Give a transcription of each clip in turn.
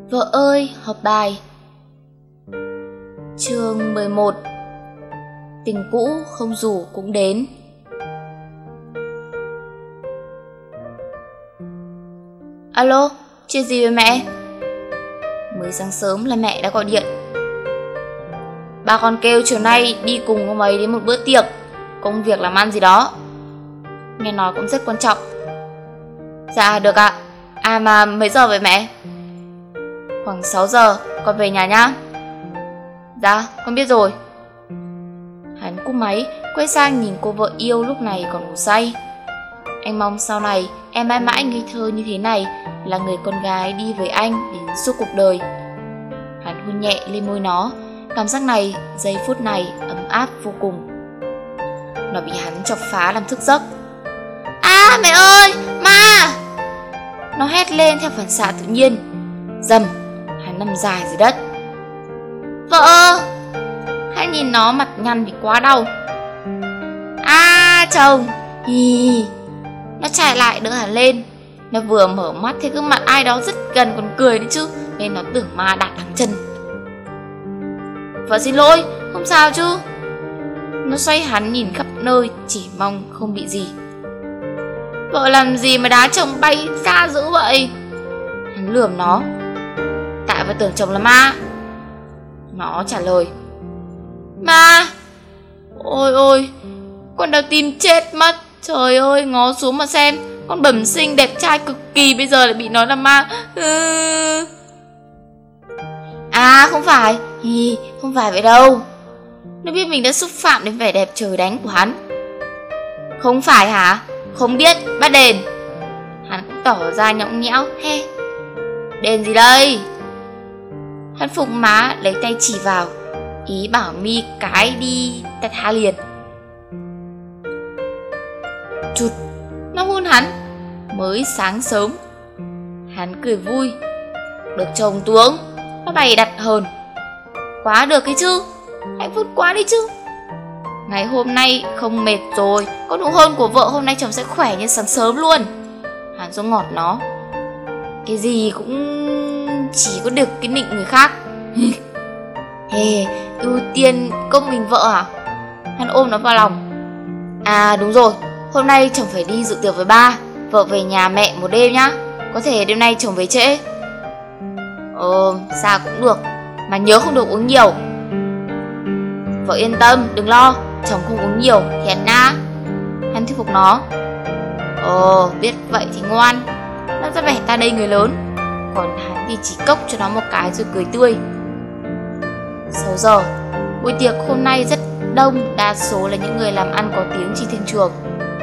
Vợ ơi, học bài. Chương 11. Tình cũ không rủ cũng đến. Alo, chuyện gì vậy mẹ? Mới sáng sớm là mẹ đã gọi điện. Ba con kêu chiều nay đi cùng ông ấy đến một bữa tiệc, công việc làm ăn gì đó. Nghe nói cũng rất quan trọng. Dạ được ạ. À mà mấy giờ vậy mẹ? Khoảng 6 giờ, con về nhà nhá. Dạ, con biết rồi. Hắn cúp máy, quay sang nhìn cô vợ yêu lúc này còn ngủ say. Anh mong sau này em mãi mãi ngây thơ như thế này, là người con gái đi với anh đến suốt cuộc đời. Hắn hôn nhẹ lên môi nó. Cảm giác này, giây phút này ấm áp vô cùng. Nó bị hắn chọc phá làm thức giấc. À mẹ ơi, ma! Nó hét lên theo phản xạ tự nhiên. Dầm, hắn nằm dài dưới đất. Vợ! Hãy nhìn nó mặt nhăn vì quá đau. À chồng! Hi. Nó chạy lại đỡ hắn lên. Nó vừa mở mắt thấy gương mặt ai đó rất gần còn cười đấy chứ, nên nó tưởng ma đạp thẳng chân. Vợ xin lỗi, không sao chứ? Nó xoay hắn nhìn khắp nơi, chỉ mong không bị gì. Vợ làm gì mà đá chồng bay xa dữ vậy? Hắn lườm nó. Tại vợ tưởng chồng là ma. Nó trả lời. Ma? Ôi ôi, con đau tim chết mất. Trời ơi, ngó xuống mà xem, con bẩm sinh đẹp trai cực kỳ bây giờ lại bị nói là ma. À không phải, không phải vậy đâu. Nó biết mình đã xúc phạm đến vẻ đẹp trời đánh của hắn. Không phải hả? Không biết, bắt đền. Hắn cũng tỏ ra nhõng nhẽo. He, đền gì đây? Hắn phụng má lấy tay chỉ vào, ý bảo mi cái đi tạt ha liền. Chụt, nó hôn hắn. Mới sáng sớm. Hắn cười vui. Được chồng tuống, nó bày đặt hờn. Quá được cái chứ, hạnh phúc quá đi chứ. Ngày hôm nay không mệt rồi, có nụ hôn của vợ hôm nay chồng sẽ khỏe như sáng sớm luôn. Hắn xuống ngọt nó. Cái gì cũng chỉ có được cái nịnh người khác. Hề, ưu tiên công mình vợ à? Hắn ôm nó vào lòng. À đúng rồi, hôm nay chồng phải đi dự tiệc với ba, vợ về nhà mẹ một đêm nhá. Có thể đêm nay chồng về trễ. Sao cũng được, mà nhớ không được uống nhiều. Vợ yên tâm, đừng lo, chồng không uống nhiều, hiền na. Hắn thuyết phục nó. Biết vậy thì ngoan. Nó ra vẻ ta đây người lớn. Còn hắn thì chỉ cốc cho nó một cái rồi cười tươi. 6 giờ, buổi tiệc hôm nay rất đông, đa số là những người làm ăn có tiếng trên thương trường.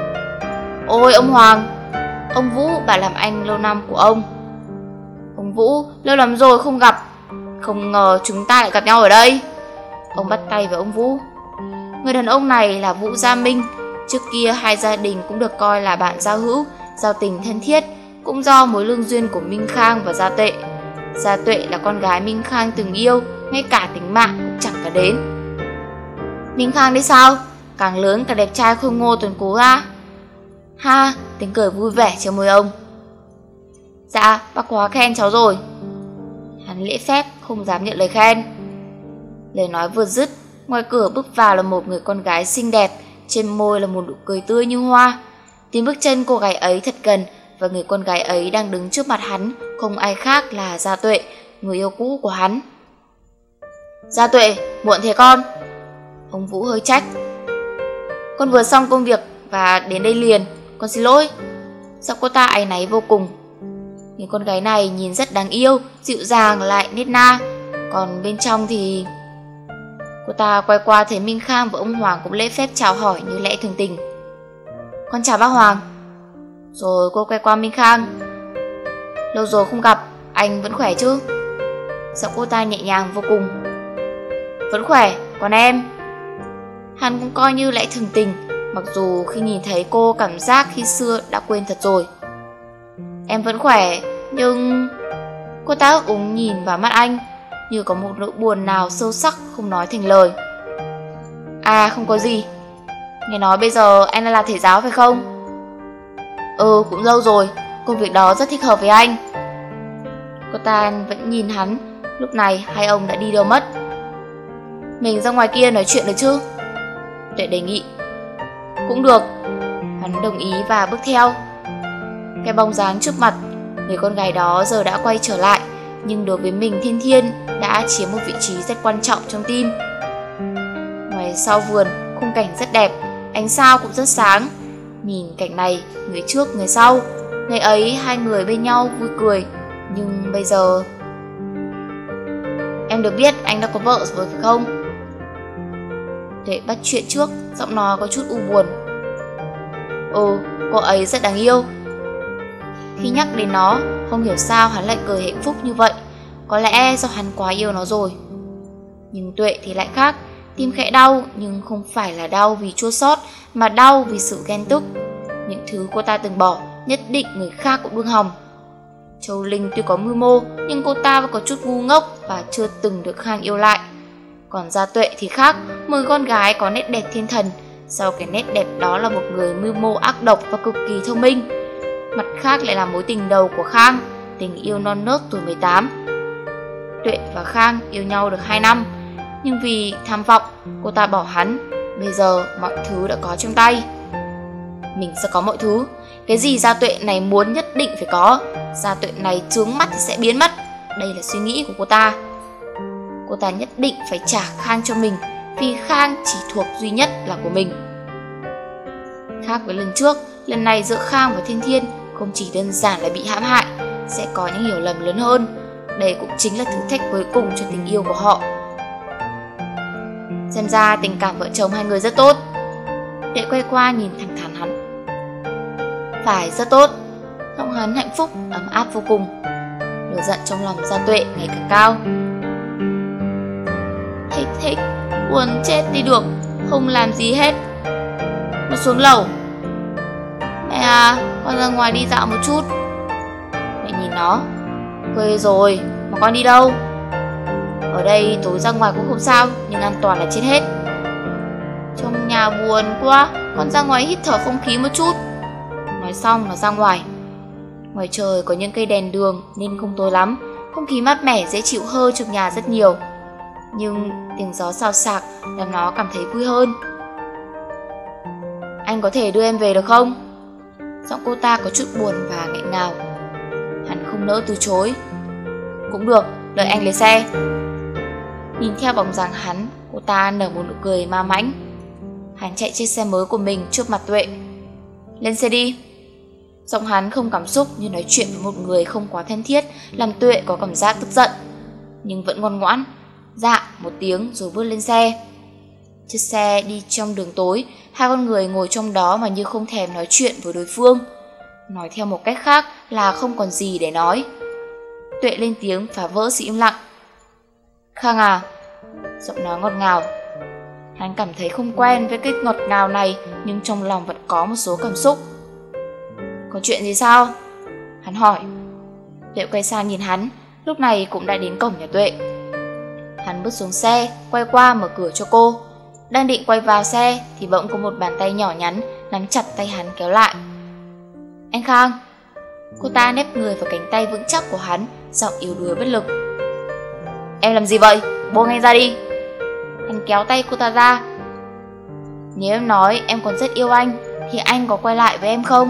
Ôi ông Hoàng, ông Vũ bà làm anh lâu năm của ông. Ông Vũ, lâu lắm rồi không gặp. Không ngờ chúng ta lại gặp nhau ở đây. Ông bắt tay với ông Vũ. Người đàn ông này là Vũ Gia Minh. Trước kia hai gia đình cũng được coi là bạn giao hữu, giao tình thân thiết, cũng do mối lương duyên của Minh Khang và Gia Tuệ. Gia Tuệ là con gái Minh Khang từng yêu, ngay cả tính mạng cũng chẳng cả đến. Minh Khang đấy sao? Càng lớn càng đẹp trai khôi ngô tuấn cố ra. Ha, tiếng cười vui vẻ trên môi ông. Dạ, bác quá khen cháu rồi. Hắn lễ phép không dám nhận lời khen. Lời nói vừa dứt, ngoài cửa bước vào là một người con gái xinh đẹp, trên môi là một nụ cười tươi như hoa. Tiếng bước chân cô gái ấy thật gần, và người con gái ấy đang đứng trước mặt hắn không ai khác là Gia Tuệ, người yêu cũ của hắn. Gia Tuệ, muộn thế con? Ông Vũ hơi trách. Con vừa xong công việc và đến đây liền, con xin lỗi. Giọng cô ta áy náy vô cùng. Người con gái này nhìn rất đáng yêu, dịu dàng lại nết na. Còn bên trong thì... Cô ta quay qua thấy Minh Khang và ông Hoàng cũng lễ phép chào hỏi như lẽ thường tình. Con chào bác Hoàng. Rồi cô quay qua Minh Khang. Lâu rồi không gặp, anh vẫn khỏe chứ? Giọng cô ta nhẹ nhàng vô cùng. Vẫn khỏe, còn em? Hắn cũng coi như lẽ thường tình, mặc dù khi nhìn thấy cô cảm giác khi xưa đã quên thật rồi. Em vẫn khỏe, nhưng... Cô ta ấp úng nhìn vào mắt anh, như có một nỗi buồn nào sâu sắc không nói thành lời. À không có gì. Nghe nói bây giờ anh đang là thầy giáo phải không? Cũng lâu rồi, công việc đó rất thích hợp với anh. Cô ta vẫn nhìn hắn. Lúc này hai ông đã đi đâu mất. Mình ra ngoài kia nói chuyện được chứ? Tuệ đề nghị. Cũng được. Hắn đồng ý và bước theo. Cái bóng dáng trước mặt, người con gái đó giờ đã quay trở lại, nhưng đối với mình Thiên Thiên đã chiếm một vị trí rất quan trọng trong tim. Ngoài sau vườn, khung cảnh rất đẹp, ánh sao cũng rất sáng. Nhìn cảnh này, người trước người sau, ngày ấy hai người bên nhau vui cười. Nhưng bây giờ... Em được biết anh đã có vợ rồi phải không? Tuệ bắt chuyện trước, giọng nói có chút u buồn. Cô ấy rất đáng yêu. Khi nhắc đến nó, không hiểu sao hắn lại cười hạnh phúc như vậy. Có lẽ do hắn quá yêu nó rồi. Nhưng Tuệ thì lại khác. Tim khẽ đau, nhưng không phải là đau vì chua xót, mà đau vì sự ghen tức. Những thứ cô ta từng bỏ, nhất định người khác cũng đương hòng. Châu Linh tuy có mưu mô, nhưng cô ta vẫn có chút ngu ngốc và chưa từng được Khang yêu lại. Còn Gia Tuệ thì khác, một con gái có nét đẹp thiên thần. Sau cái nét đẹp đó là một người mưu mô ác độc và cực kỳ thông minh. Mặt khác lại là mối tình đầu của Khang, tình yêu non nớt tuổi 18. Tuệ và Khang yêu nhau được 2 năm, nhưng vì tham vọng, cô ta bỏ hắn. Bây giờ mọi thứ đã có trong tay. Mình sẽ có mọi thứ. Cái gì Gia Tuệ này muốn nhất định phải có. Gia Tuệ này chướng mắt thì sẽ biến mất. Đây là suy nghĩ của cô ta. Cô ta nhất định phải trả Khang cho mình, vì Khang chỉ thuộc duy nhất là của mình. Khác với lần trước, lần này giữa Khang và Thiên Thiên không chỉ đơn giản là bị hãm hại, sẽ có những hiểu lầm lớn hơn. Đây cũng chính là thử thách cuối cùng cho tình yêu của họ. Xem ra tình cảm vợ chồng hai người rất tốt. Tuệ quay qua nhìn thẳng thắn hắn. Phải, rất tốt. Giọng hắn hạnh phúc, ấm áp vô cùng. Lửa giận trong lòng Gia Tuệ ngày càng cao. Thích, buồn chết đi được, không làm gì hết. Nó xuống lầu. Mẹ à, con ra ngoài đi dạo một chút. Mẹ nhìn nó. Quê rồi, mà con đi đâu? Ở đây tối ra ngoài cũng không sao, nhưng an toàn là trên hết. Trong nhà buồn quá, con ra ngoài hít thở không khí một chút. Nói xong nó ra ngoài. Ngoài trời có những cây đèn đường nên không tối lắm, không khí mát mẻ dễ chịu hơn trong nhà rất nhiều. Nhưng tiếng gió xào xạc làm nó cảm thấy vui hơn. Anh có thể đưa em về được không? Giọng cô ta có chút buồn và nghẹn ngào. Hắn không nỡ từ chối. Cũng được, đợi anh lấy xe. Nhìn theo bóng dáng hắn, cô ta nở một nụ cười ma mãnh. Hắn chạy chiếc xe mới của mình trước mặt Tuệ. Lên xe đi. Giọng hắn không cảm xúc như nói chuyện với một người không quá thân thiết, làm Tuệ có cảm giác tức giận, nhưng vẫn ngoan ngoãn. Dạ một tiếng rồi bước lên xe. Chiếc xe đi trong đường tối, hai con người ngồi trong đó mà như không thèm nói chuyện với đối phương. Nói theo một cách khác là không còn gì để nói. Tuệ lên tiếng phá vỡ sự im lặng. Khang à. Giọng nói ngọt ngào. Hắn cảm thấy không quen với cái ngọt ngào này, nhưng trong lòng vẫn có một số cảm xúc. Có chuyện gì sao? Hắn hỏi. Tuệ quay sang nhìn hắn. Lúc này cũng đã đến cổng nhà Tuệ. Hắn bước xuống xe, quay qua mở cửa cho cô. Đang định quay vào xe thì bỗng có một bàn tay nhỏ nhắn nắm chặt tay hắn kéo lại. Anh Khang. Cô ta nép người vào cánh tay vững chắc của hắn, giọng yếu đuối bất lực. Em làm gì vậy? Buông anh ra đi. Hắn kéo tay cô ta ra. Nếu em nói em còn rất yêu anh thì anh có quay lại với em không?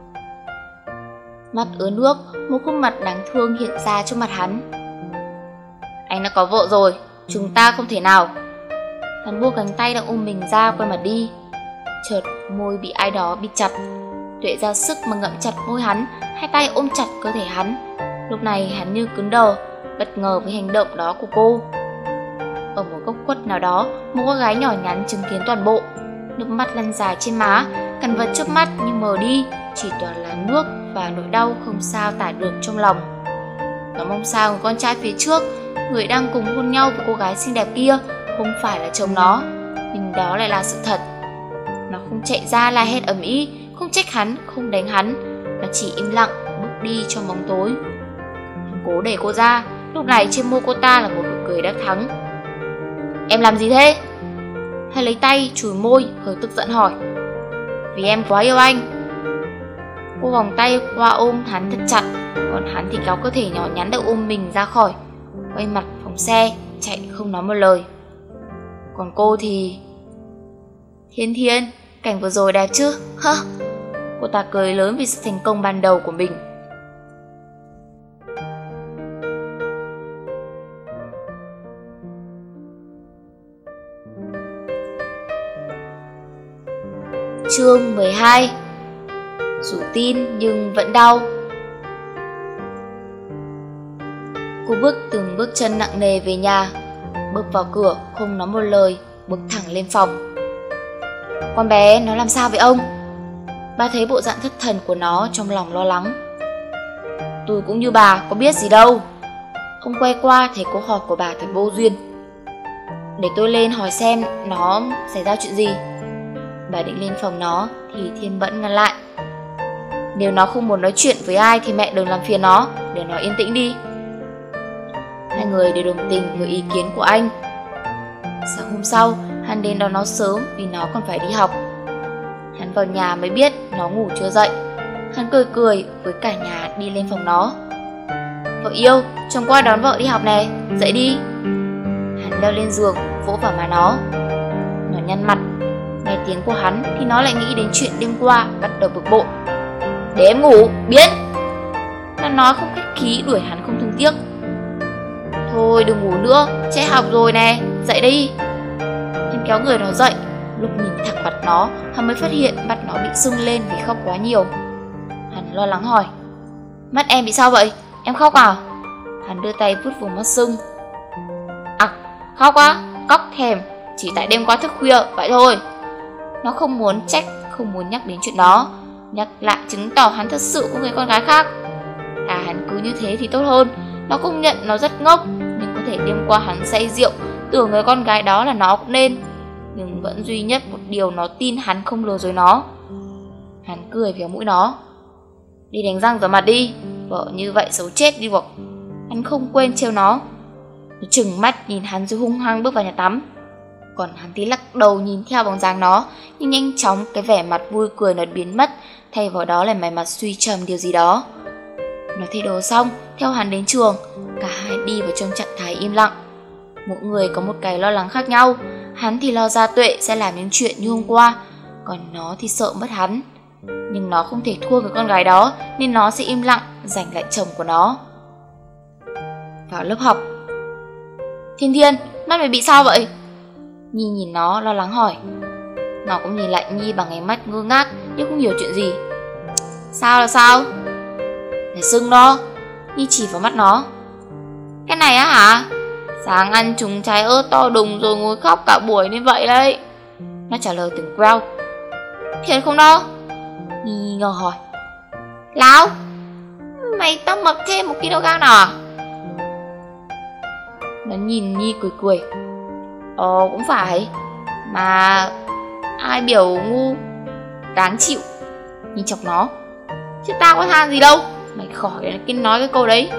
Mắt ứa nước, một khuôn mặt đáng thương hiện ra trước mặt hắn. Anh đã có vợ rồi, chúng ta không thể nào. Hắn buông cánh tay đang ôm mình ra, quay mặt đi. Chợt môi bị ai đó bịt chặt. Tuệ ra sức mà ngậm chặt môi hắn, hai tay ôm chặt cơ thể hắn. Lúc này hắn như cứng đờ, bất ngờ với hành động đó của cô. Ở một góc khuất nào đó, một cô gái nhỏ nhắn chứng kiến toàn bộ. Nước mắt lăn dài trên má, cảnh vật trước mắt như mờ đi, chỉ toàn là nước và nỗi đau không sao tả được trong lòng. Nó mong sao người con trai phía trước, người đang cùng hôn nhau với cô gái xinh đẹp kia, không phải là chồng nó, nhưng đó lại là sự thật. Nó không chạy ra la hét ầm ĩ, không trách hắn, không đánh hắn, nó chỉ im lặng bước đi trong bóng tối. Hắn cố đẩy cô ra, lúc này trên môi cô ta là một nụ cười đắc thắng. Em làm gì thế? Hắn lấy tay chùi môi, hơi tức giận hỏi. Vì em quá yêu anh. Cô vòng tay qua ôm hắn thật chặt, còn hắn thì kéo cơ thể nhỏ nhắn đã ôm mình ra khỏi, quay mặt phóng xe, chạy không nói một lời. Còn cô thì... Thiên Thiên, cảnh vừa rồi đẹp chứ? Hơ! Cô ta cười lớn vì sự thành công ban đầu của mình. Chương 12. Dù tin nhưng vẫn đau. Cô bước từng bước chân nặng nề về nhà, bước vào cửa không nói một lời, bước thẳng lên phòng. Con bé nó làm sao vậy ông? Ba thấy bộ dạng thất thần của nó, trong lòng lo lắng. Tôi cũng như bà, có biết gì đâu. Ông quay qua thấy câu hỏi của bà thật vô duyên. Để tôi lên hỏi xem nó xảy ra chuyện gì. Bà định lên phòng nó thì Thiên Mẫn ngăn lại. Nếu nó không muốn nói chuyện với ai thì mẹ đừng làm phiền nó, để nó yên tĩnh đi. Hai người đều đồng tình với ý kiến của anh. Sáng hôm sau, hắn đến đón nó sớm vì nó còn phải đi học. Hắn vào nhà mới biết nó ngủ chưa dậy. Hắn cười cười với cả nhà đi lên phòng nó. Vợ yêu, chồng qua đón vợ đi học nè, dậy đi. Hắn leo lên giường, vỗ vào má nó. Nó nhăn mặt. Nghe tiếng của hắn thì nó lại nghĩ đến chuyện đêm qua, bắt đầu bực bội. Để em ngủ, biết. Nó nói không khách khí, đuổi hắn không thương tiếc. Thôi đừng ngủ nữa, trễ học rồi nè, dậy đi. Hắn kéo người nó dậy. Lúc nhìn thẳng mặt nó, hắn mới phát hiện mặt nó bị sưng lên vì khóc quá nhiều. Hắn lo lắng hỏi. Mắt em bị sao vậy? Em khóc à? Hắn đưa tay vuốt vùng mắt sưng. À, khóc á, cóc thèm. Chỉ tại đêm qua thức khuya, vậy thôi. Nó không muốn trách, không muốn nhắc đến chuyện đó. Nhắc lại chứng tỏ hắn thật sự có người con gái khác. Hắn cứ như thế thì tốt hơn. Nó công nhận nó rất ngốc, nhưng có thể đêm qua hắn say rượu, tưởng người con gái đó là nó cũng nên. Nhưng vẫn duy nhất một điều nó tin hắn không lừa dối nó. Hắn cười véo mũi nó. Đi đánh răng rửa mặt đi, vợ như vậy xấu chết đi buộc. Hắn không quên trêu nó. Nó trừng mắt nhìn hắn rồi hung hăng bước vào nhà tắm. Còn hắn thì lắc đầu nhìn theo bóng dáng nó, nhưng nhanh chóng cái vẻ mặt vui cười nó biến mất, thay vào đó là vẻ mặt suy trầm điều gì đó. Nó thay đồ xong, theo hắn đến trường. Cả hai đi vào trong trạng thái im lặng. Mỗi người có một cái lo lắng khác nhau. Hắn thì lo Gia Tuệ sẽ làm những chuyện như hôm qua, còn nó thì sợ mất hắn. Nhưng nó không thể thua người con gái đó, nên nó sẽ im lặng giành lại chồng của nó. Vào lớp học. Thiên Thiên, mắt mày bị sao vậy? Nhi nhìn nó lo lắng hỏi. Nó cũng nhìn lại Nhi bằng ánh mắt ngơ ngác, nhưng không hiểu chuyện gì. Sao là sao? Để sưng đó. Nhi chỉ vào mắt nó. Cái này á hả? Sáng ăn trúng trái ớt to đùng rồi ngồi khóc cả buổi nên vậy đấy. Nó trả lời từng queo. Thiệt không đó? Nhi ngờ hỏi. Láo, mày tao mập thêm 1 kg nào à? Nó nhìn Nhi cười cười. Cũng phải. Mà ai biểu ngu đáng chịu. Nhi chọc nó. Chứ tao có than gì đâu. Mày khỏi nói cái câu đấy.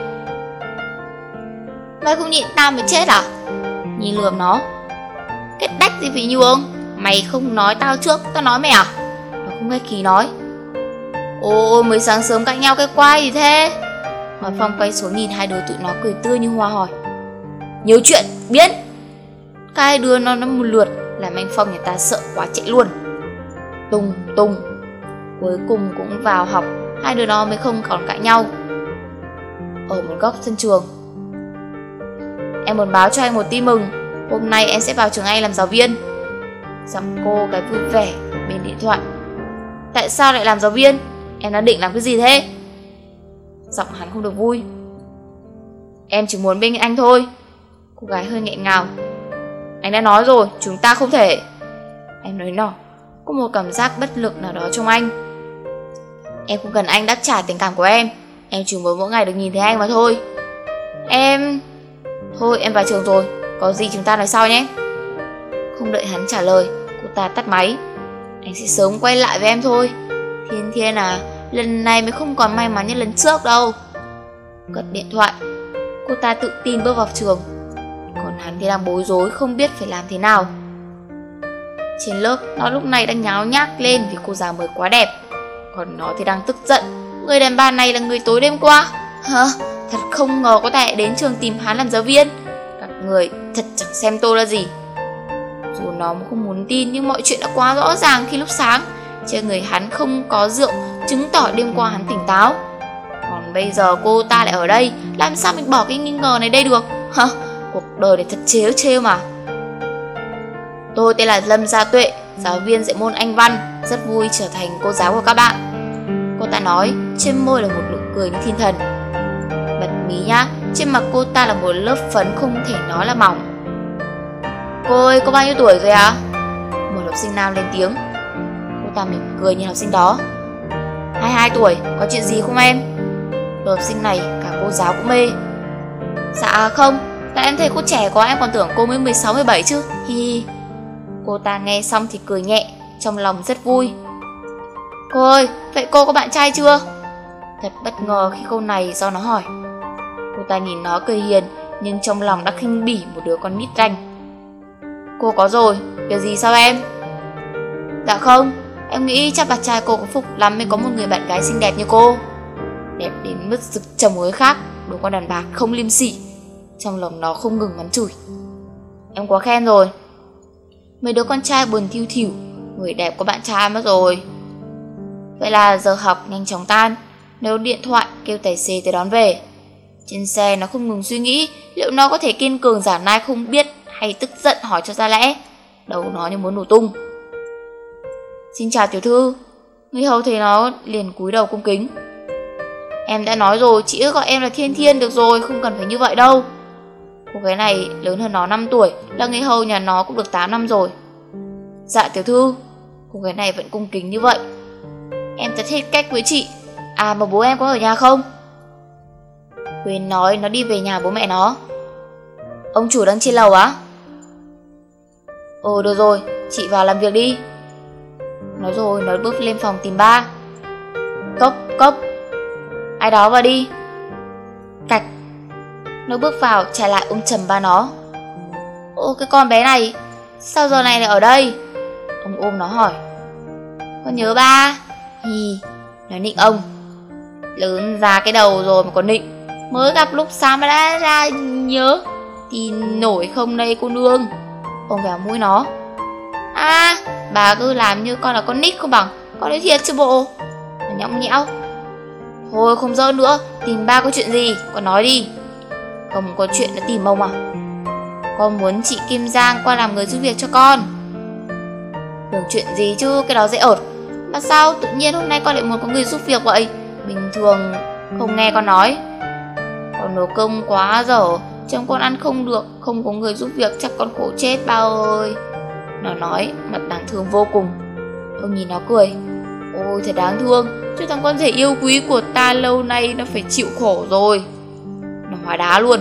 Mày không nhịn tao mới chết à? Nhi lườm nó. Cái đách gì phải nhường. Mày không nói tao trước, tao nói mày à? Nó không nghe khí nói. Ôi mới sáng sớm cãi nhau cái quái gì thế? Hoàng Phong quay xuống nhìn hai đứa tụi nó cười tươi như hoa hỏi. Nhiều chuyện, biết. Cả hai đứa nó một lượt làm anh Phong nhà ta sợ quá chạy luôn. Tùng tùng. Cuối cùng cũng vào học. Hai đứa nó mới không còn cãi nhau. Ở một góc sân trường. Em muốn báo cho anh một tin mừng. Hôm nay em sẽ vào trường Anh làm giáo viên. Giọng cô cái vui vẻ bên điện thoại. Tại sao lại làm giáo viên? Em đã định làm cái gì thế? Giọng hắn không được vui. Em chỉ muốn bên anh thôi. Cô gái hơi nghẹn ngào. Anh đã nói rồi, chúng ta không thể. Em nói nhỏ. Có một cảm giác bất lực nào đó trong anh. Em không cần anh đáp trả tình cảm của em. Em chỉ muốn mỗi ngày được nhìn thấy anh mà thôi. Thôi em vào trường rồi. Có gì chúng ta nói sau nhé. Không đợi hắn trả lời, cô ta tắt máy. Anh sẽ sớm quay lại với em thôi. Thiên Thiên à, lần này mới không còn may mắn như lần trước đâu. Cất điện thoại. Cô ta tự tin bước vào trường. Còn hắn thì đang bối rối, không biết phải làm thế nào. Trên lớp, nó lúc này đang nháo nhác lên vì cô giáo mới quá đẹp. Còn nó thì đang tức giận. Người đàn bà này là người tối đêm qua. Hả? Thật không ngờ có thể đến trường tìm hắn làm giáo viên. Các người thật chẳng xem tôi là gì. Dù nó không muốn tin nhưng mọi chuyện đã quá rõ ràng khi lúc sáng trên người hắn không có rượu, chứng tỏ đêm qua hắn tỉnh táo. Còn bây giờ cô ta lại ở đây, làm sao mình bỏ cái nghi ngờ này đây được? Hả? Cuộc đời này thật trêu trêu mà. Tôi tên là Lâm Gia Tuệ, giáo viên dạy môn Anh văn, rất vui trở thành cô giáo của các bạn. Cô ta nói, trên môi là một nụ cười như thiên thần. Bật mí nhá, trên mặt cô ta là một lớp phấn không thể nói là mỏng. Cô ơi, có bao nhiêu tuổi rồi à? Một học sinh nam lên tiếng. Cô ta mỉm cười nhìn học sinh đó. 22 tuổi, có chuyện gì không em? Đôi học sinh này cả cô giáo cũng mê. Dạ không, tại em thấy cô trẻ quá, em còn tưởng cô mới 16, 17 chứ. Hi hi. Cô ta nghe xong thì cười nhẹ, trong lòng rất vui. Cô ơi, vậy cô có bạn trai chưa? Thật bất ngờ khi câu này do nó hỏi. Cô ta nhìn nó cười hiền, nhưng trong lòng đã khinh bỉ một đứa con nít ranh. Cô có rồi, việc gì sao em? Dạ không, em nghĩ chắc bạn trai cô có phục lắm mới có một người bạn gái xinh đẹp như cô. Đẹp đến mức rực chồng người khác, đồ con đàn bà không liêm sỉ. Trong lòng nó không ngừng mắng chửi. Em quá khen rồi. Mấy đứa con trai buồn thiu thỉu, người đẹp có bạn trai mất rồi. Vậy là giờ học nhanh chóng tan, nếu điện thoại kêu tài xế tới đón về. Trên xe nó không ngừng suy nghĩ liệu nó có thể kiên cường giả nai không biết hay tức giận hỏi cho ra lẽ. Đầu nó như muốn nổ tung. Xin chào tiểu thư. Người hầu thấy nó liền cúi đầu cung kính. Em đã nói rồi, chị ước gọi em là Thiên Thiên được rồi, không cần phải như vậy đâu. Cô gái này lớn hơn nó 5 tuổi, là người hầu nhà nó cũng được 8 năm rồi. Dạ tiểu thư. Cô gái này vẫn cung kính như vậy. Em thật hết cách với chị. À mà bố em có ở nhà không? Quên nói nó đi về nhà bố mẹ nó. Ông chủ đang trên lầu á? Ồ được rồi, chị vào làm việc đi. Nói rồi nó bước lên phòng tìm ba. Cốc cốc. Ai đó vào đi. Cạch. Nó bước vào trả lại ôm chầm ba nó. Ô cái con bé này, sao giờ này lại ở đây? Ông ôm nó hỏi. Con nhớ ba. Hì. Nó nịnh ông. Lớn ra cái đầu rồi mà còn nịnh. Mới gặp lúc sáng mà đã ra nhớ. Thì nổi không đây cô nương? Ông véo mũi nó. À, bà cứ làm như con là con nít không bằng. Con nói thiệt chứ bộ. Nó nhõng nhẽo. Thôi không giỡn nữa, tìm ba có chuyện gì, con nói đi. Không có chuyện đã tìm ông à? Con muốn chị Kim Giang qua làm người giúp việc cho con. Tưởng chuyện gì chứ, cái đó dễ ợt. Mà sao tự nhiên hôm nay con lại muốn có người giúp việc vậy? Bình thường không nghe con nói. Con nấu cơm quá dở, chồng con ăn không được, không có người giúp việc chắc con khổ chết ba ơi. Nó nói mặt đáng thương vô cùng. Ông nhìn nó cười. Ôi thật đáng thương, chứ thằng con rể yêu quý của ta lâu nay nó phải chịu khổ rồi. Nó hóa đá luôn.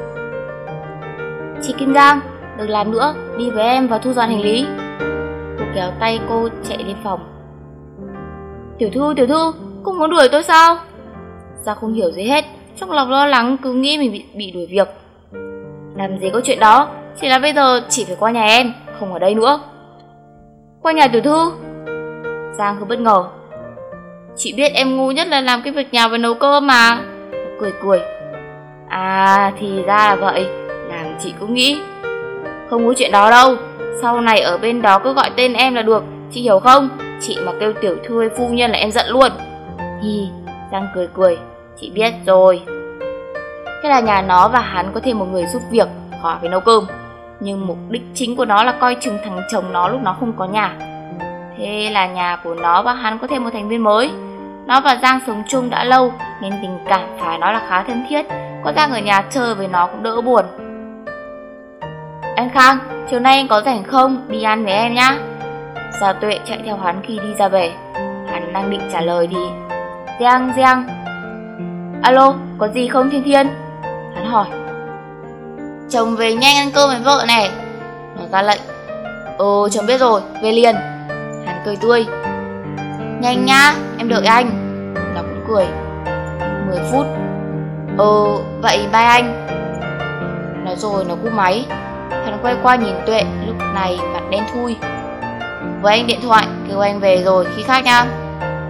Chị Kim Giang, đừng làm nữa, đi với em vào thu dọn hành lý. Cô kéo tay cô chạy lên phòng. Tiểu thư, cô muốn đuổi tôi sao? Giang không hiểu gì hết, trong lòng lo lắng cứ nghĩ mình bị đuổi việc. Làm gì có chuyện đó, chỉ là bây giờ chị phải qua nhà em, không ở đây nữa. Qua nhà tiểu thư? Giang hơi bất ngờ. Chị biết em ngu nhất là làm cái việc nhà và nấu cơm mà. Nó cười. À thì ra là vậy, làm chị cũng nghĩ. Không có chuyện đó đâu, sau này ở bên đó cứ gọi tên em là được, chị hiểu không? Chị mà kêu tiểu thư hay phu nhân là em giận luôn. Hi, Giang cười. Chị biết rồi. Thế là nhà nó và hắn có thêm một người giúp việc, khỏi phải nấu cơm. Nhưng mục đích chính của nó là coi chừng thằng chồng nó lúc nó không có nhà. Thế là nhà của nó và hắn có thêm một thành viên mới. Nó và Giang sống chung đã lâu nên tình cảm phải nói là khá thân thiết. Có Giang ở nhà chơi với nó cũng đỡ buồn. Anh Khang, chiều nay anh có rảnh không? Đi ăn với em nhá. Gia Tuệ chạy theo hắn khi đi ra về. Hắn đang định trả lời thì Giang. Alo, có gì không Thiên Thiên? Hắn hỏi. Chồng về nhanh ăn cơm với vợ này. Nó ra lệnh. Chồng biết rồi, về liền. Hắn cười tươi. Nhanh nhá, em đợi anh. Nó cũng cười. 10 phút. Vậy bye anh. Nói rồi nó cúp máy. Hắn quay qua nhìn Tuệ, lúc này mặt đen thui. Với anh điện thoại, kêu anh về rồi khi khác nha.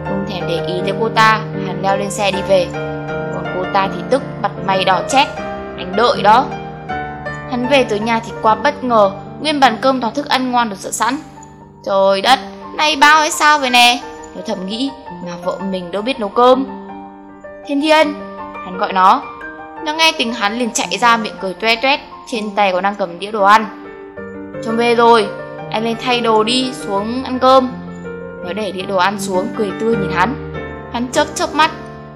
Không thèm để ý tới cô ta, hắn leo lên xe đi về. Còn cô ta thì tức mặt mày đỏ chét. Anh đợi đó. Hắn về tới nhà thì quá bất ngờ, nguyên bàn cơm toàn thức ăn ngon được dọn sẵn. Trời đất, này bao hay sao vậy nè? Nó thầm nghĩ, mà vợ mình đâu biết nấu cơm. Thiên Thiên, hắn gọi nó. Nó nghe tiếng hắn liền chạy ra, miệng cười toe toét, trên tay còn đang cầm đĩa đồ ăn. Chồng về rồi, anh lên thay đồ đi, xuống ăn cơm. Nó để đĩa đồ ăn xuống, cười tươi nhìn hắn. Hắn chớp chớp mắt.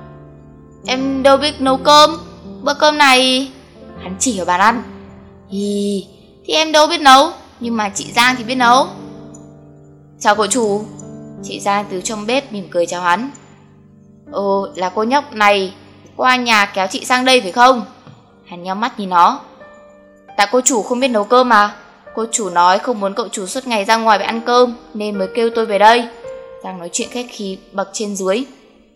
Em đâu biết nấu cơm, bữa cơm này... Hắn chỉ ở bàn ăn. Thì em đâu biết nấu, nhưng mà chị Giang thì biết nấu. Chào cậu chủ. Chị Giang từ trong bếp mỉm cười chào hắn. Là cô nhóc này qua nhà kéo chị sang đây phải không? Hắn nhắm mắt nhìn nó. Tại cô chủ không biết nấu cơm mà. Cô chủ nói không muốn cậu chủ suốt ngày ra ngoài để ăn cơm, nên mới kêu tôi về đây. Giang nói chuyện khách khí bậc trên dưới.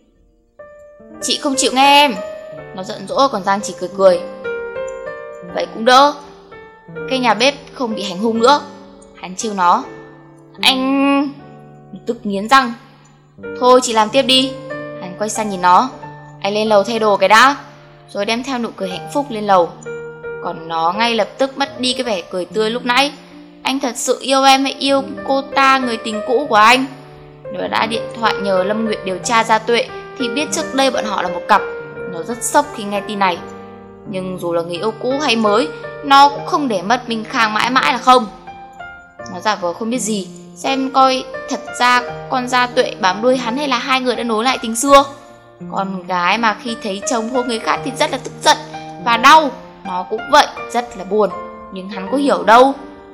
Chị không chịu nghe em. Nó giận dỗi, còn Giang chỉ cười cười. Vậy cũng đỡ, cái nhà bếp không bị hành hung nữa. Hắn trêu nó. Anh... Tức nghiến răng. Thôi chị làm tiếp đi. Hắn quay sang nhìn nó. Anh lên lầu thay đồ cái đã. Rồi đem theo nụ cười hạnh phúc lên lầu. Còn nó ngay lập tức mất đi cái vẻ cười tươi lúc nãy. Anh thật sự yêu em hay yêu cô ta, người tình cũ của anh? Nó đã điện thoại nhờ Lâm Nguyệt điều tra ra Tuệ thì biết trước đây bọn họ là một cặp. Nó rất sốc khi nghe tin này. Nhưng dù là người yêu cũ hay mới, nó cũng không để mất Minh Khang mãi mãi là không. Nó giả vờ không biết gì, xem coi thật ra con Gia Tuệ bám đuôi hắn hay là hai người đã nối lại tình xưa. Con gái mà khi thấy chồng hôn người khác thì rất là tức giận và đau. Nó cũng vậy, rất là buồn. Nhưng hắn có hiểu đâu.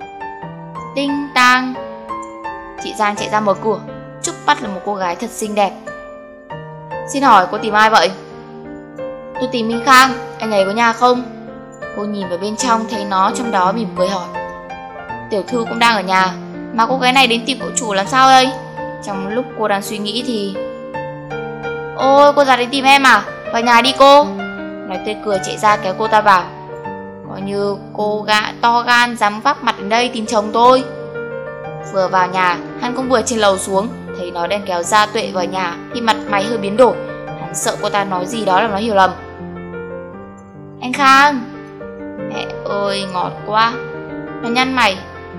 Tinh tang. Chị Giang chạy ra mở cửa. Trúc bắt là một cô gái thật xinh đẹp. Xin hỏi cô tìm ai vậy? Tôi tìm Minh Khang, anh ấy có nhà không? Cô nhìn vào bên trong thấy nó trong đó mỉm cười hỏi. Tiểu thư cũng đang ở nhà, mà cô gái này đến tìm cậu chủ làm sao đây? Trong lúc cô đang suy nghĩ thì... Ôi, cô già đến tìm em à? Vào nhà đi cô. Nói tươi cười chạy ra kéo cô ta vào. Coi như cô gã to gan dám vác mặt đến đây tìm chồng tôi. Vừa vào nhà, hắn cũng vừa trên lầu xuống, thấy nó đang kéo Gia Tuệ vào nhà thì mặt mày hơi biến đổi. Hắn sợ cô ta nói gì đó là nó hiểu lầm. Anh Khang. Mẹ ơi, ngọt quá. Nó nhăn mày.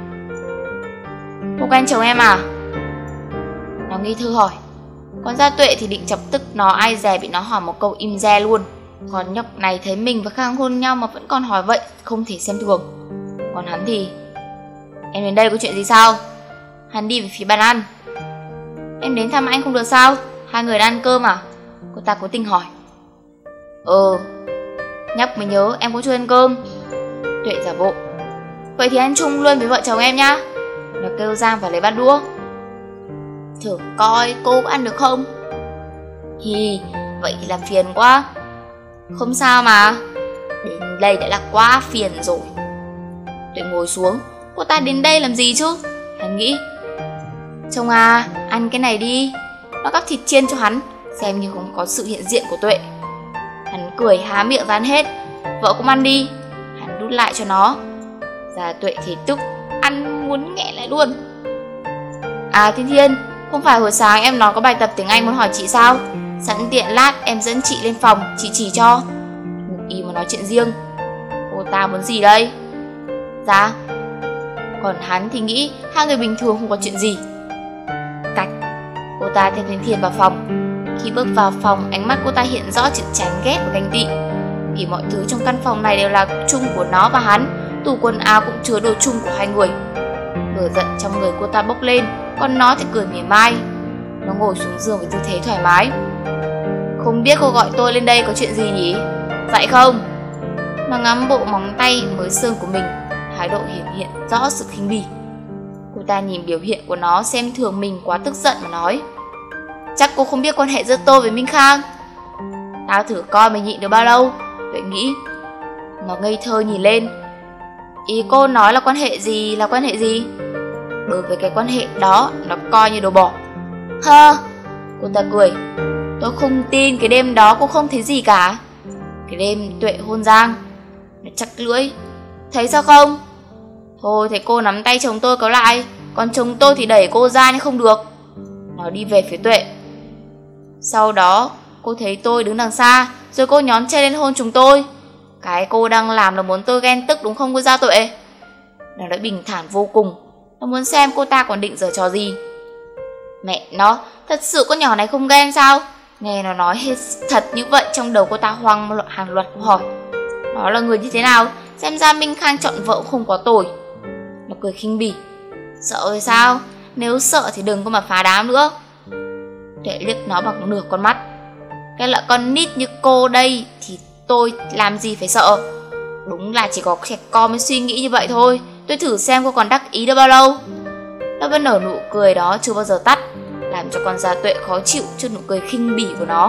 Cô quen chồng em à? Nó nghi thơ hỏi. Còn Gia Tuệ thì định chọc tức nó, ai dè bị nó hỏi một câu im re luôn. Còn nhóc này thấy mình và Khang hôn nhau mà vẫn còn hỏi vậy, không thể xem thường. Còn hắn thì... Em đến đây có chuyện gì sao? Hắn đi về phía bàn ăn. Em đến thăm anh không được sao? Hai người đang ăn cơm à? Cô ta cố tình hỏi. Nhóc mới nhớ em cũng chưa ăn cơm. Tuệ giả bộ. Vậy thì ăn chung luôn với vợ chồng em nhá. Nó kêu Giang và lấy bát đũa. Thử coi cô có ăn được không? Vậy thì làm phiền quá. Không sao mà. Đến đây đã là quá phiền rồi. Tuệ ngồi xuống. Cô ta đến đây làm gì chứ? Hắn nghĩ. Chồng à, ăn cái này đi. Nó gắp thịt chiên cho hắn, xem như không có sự hiện diện của Tuệ. Hắn cười há miệng ra ăn hết. Vợ cũng ăn đi. Hắn đút lại cho nó. Gia Tuệ thì tức, ăn muốn nghẹn lại luôn. À Thiên Thiên, không phải hồi sáng em nói có bài tập tiếng Anh muốn hỏi chị sao? Sẵn tiện lát em dẫn chị lên phòng, chị chỉ cho. Ngụ ý mà nói chuyện riêng. Cô ta muốn gì đây? Dạ. Còn hắn thì nghĩ hai người bình thường không có chuyện gì. Cạch. Cô ta theo Thiên Thiên vào phòng. Khi bước vào phòng, ánh mắt cô ta hiện rõ chữ chán ghét và ganh tị. Vì mọi thứ trong căn phòng này đều là chung của nó và hắn. Tủ quần áo cũng chứa đồ chung của hai người. Lửa giận trong người cô ta bốc lên, còn nó thì cười mỉa mai. Nó ngồi xuống giường với tư thế thoải mái. Không biết cô gọi tôi lên đây có chuyện gì nhỉ? Dạy không? Nó ngắm bộ móng tay mới sơn của mình, thái độ hiện rõ sự khinh bỉ. Cô ta nhìn biểu hiện của nó xem thường mình quá tức giận mà nói. Chắc cô không biết quan hệ giữa tôi với Minh Khang. Tao thử coi mày nhịn được bao lâu. Vậy nghĩ. Nó ngây thơ nhìn lên. Ý cô nói là quan hệ gì là quan hệ gì? Đối với cái quan hệ đó, nó coi như đồ bỏ. Hơ. Cô ta cười. Tôi không tin cái đêm đó cô không thấy gì cả. Cái đêm Tuệ hôn Giang. Nó chắc lưỡi. Thấy sao không? Thôi thấy cô nắm tay chồng tôi kéo lại, còn chồng tôi thì đẩy cô ra nhưng không được. Nó đi về phía Tuệ. Sau đó cô thấy tôi đứng đằng xa, rồi cô nhón chân lên hôn chúng tôi. Cái cô đang làm là muốn tôi ghen tức đúng không cô Gia Tuệ? Nàng đã bình thản vô cùng. Nó muốn xem cô ta còn định giở trò gì. Mẹ nó, thật sự con nhỏ này không ghen sao? Nghe nó nói hết thật như vậy, trong đầu cô ta hoang hàng loạt câu hỏi. Nó là người như thế nào? Xem ra Minh Khang chọn vợ không có tồi. Nó cười khinh bỉ. Sợ rồi sao? Nếu sợ thì đừng có mà phá đám nữa. Tuệ liếc nó bằng nửa con mắt. Cái loại con nít như cô đây thì tôi làm gì phải sợ. Đúng là chỉ có trẻ con mới suy nghĩ như vậy thôi. Tôi thử xem cô còn đắc ý được bao lâu. Nó vẫn nở nụ cười đó chưa bao giờ tắt, làm cho con Gia Tuệ khó chịu trước nụ cười khinh bỉ của nó.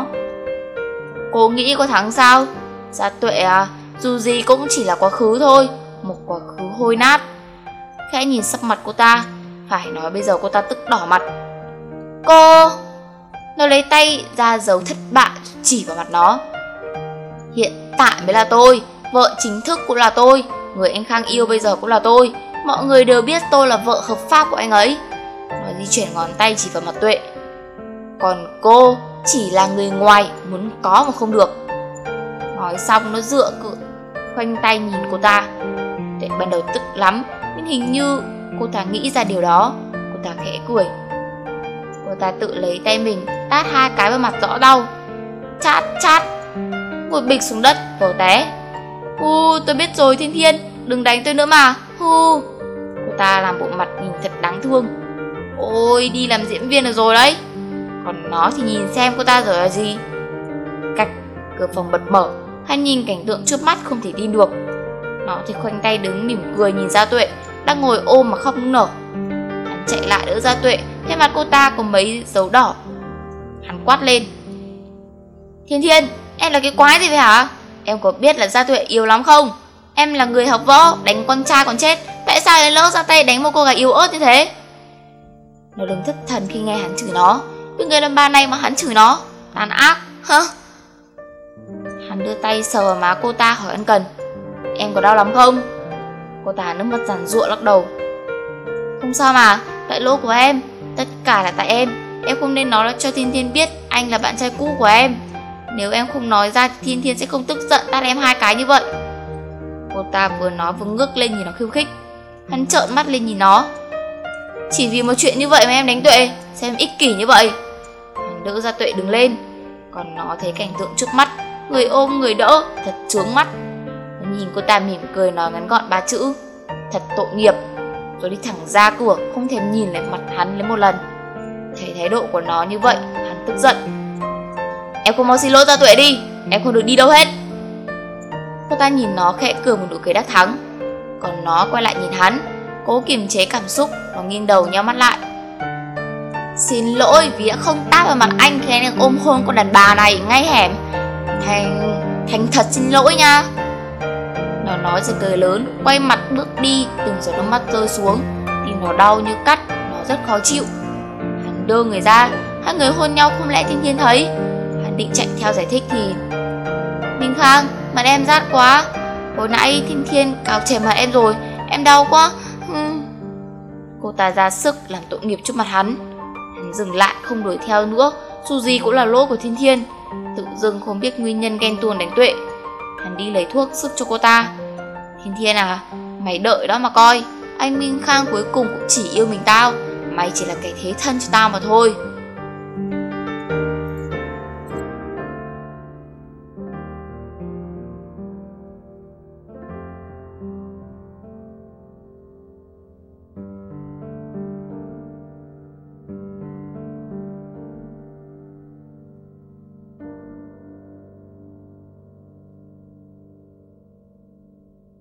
Cô nghĩ cô thắng sao? Gia Tuệ à, dù gì cũng chỉ là quá khứ thôi, một quá khứ hôi nát. Khẽ nhìn sắc mặt cô ta, phải nói bây giờ cô ta tức đỏ mặt. Cô... Nó lấy tay ra dấu thất bại chỉ vào mặt nó. Hiện tại mới là tôi, vợ chính thức cũng là tôi, người anh Khang yêu bây giờ cũng là tôi. Mọi người đều biết tôi là vợ hợp pháp của anh ấy. Nó di chuyển ngón tay chỉ vào mặt Tuệ. Còn cô chỉ là người ngoài, muốn có mà không được. Nói xong nó dựa cự khoanh tay nhìn cô ta. Tuệ ban đầu tức lắm, nhưng hình như cô ta nghĩ ra điều đó. Cô ta khẽ cười. Cô ta tự lấy tay mình tát 2 cái vào mặt rõ đau. Chát chát. Ngồi bịch xuống đất, vồ té. Tôi biết rồi Thiên Thiên, đừng đánh tôi nữa mà. Cô ta làm bộ mặt nhìn thật đáng thương. Ôi, đi làm diễn viên được rồi đấy. Còn nó thì nhìn xem cô ta rồi là gì. Cạch, cửa phòng bật mở. Hắn nhìn cảnh tượng trước mắt không thể tin được. Nó thì khoanh tay đứng mỉm cười nhìn Gia Tuệ đang ngồi ôm mà khóc nức nở. Hắn chạy lại đỡ Gia Tuệ, thấy mặt cô ta có mấy dấu đỏ. Hắn quát lên. Thiên Thiên, em là cái quái gì vậy hả? Em có biết là Gia Tuệ yếu lắm không? Em là người học võ, đánh con trai còn chết, tại sao lại lỡ ra tay đánh một cô gái yếu ớt như thế? Nó đứng thất thần khi nghe hắn chửi nó. Vì người đàn bà này mà hắn chửi nó, tàn ác, hả? Hắn đưa tay sờ vào má cô ta hỏi ân cần. Em có đau lắm không? Cô ta nước mắt giàn giụa lắc đầu. Không sao mà, tại lỗi của em, tất cả là tại em. Em không nên nói cho Thiên Thiên biết anh là bạn trai cũ của em. Nếu em không nói ra thì Thiên Thiên sẽ không tức giận tát em 2 cái như vậy. Cô ta vừa nói vừa ngước lên nhìn nó khiêu khích. Hắn trợn mắt lên nhìn nó. Chỉ vì một chuyện như vậy mà em đánh Tuệ, sao em ích kỷ như vậy? Hắn đỡ Gia Tuệ đứng lên. Còn nó thấy cảnh tượng trước mắt, người ôm người đỡ, thật chướng mắt. Nó nhìn cô ta mỉm cười nói ngắn gọn 3 chữ. Thật tội nghiệp. Rồi đi thẳng ra cửa, không thèm nhìn lại mặt hắn lấy một lần. Thấy thái độ của nó như vậy, hắn tức giận. Em không mau xin lỗi Gia Tuệ đi, em không được đi đâu hết. Cô ta nhìn nó khẽ cười một nụ cười đắc thắng. Còn nó quay lại nhìn hắn, cố kiềm chế cảm xúc và nghiêng đầu nheo mắt lại. Xin lỗi vì đã không tát vào mặt anh khi anh đang ôm hôn con đàn bà này ngay hẻm. Thành thật xin lỗi nha. Nó nói rồi cười lớn, quay mặt bước đi, từng giọt nước mắt rơi xuống. Tim nó đau như cắt, nó rất khó chịu. Hắn đưa người ra, hai người hôn nhau không lẽ Thiên Thiên thấy. Hắn định chạy theo giải thích thì Minh Khang, mặt em rát quá. Hồi nãy Thiên Thiên cào chảy mặt em rồi, em đau quá. Cô ta ra sức làm tội nghiệp trước mặt hắn. Hắn dừng lại không đuổi theo nữa, dù gì cũng là lỗi của Thiên Thiên. Tự dưng không biết nguyên nhân ghen tuông đánh Tuệ. Hắn đi lấy thuốc sức cho cô ta. Thiên Thiên à, mày đợi đó mà coi. Anh Minh Khang cuối cùng cũng chỉ yêu mình tao. Mày chỉ là kẻ thế thân cho tao mà thôi.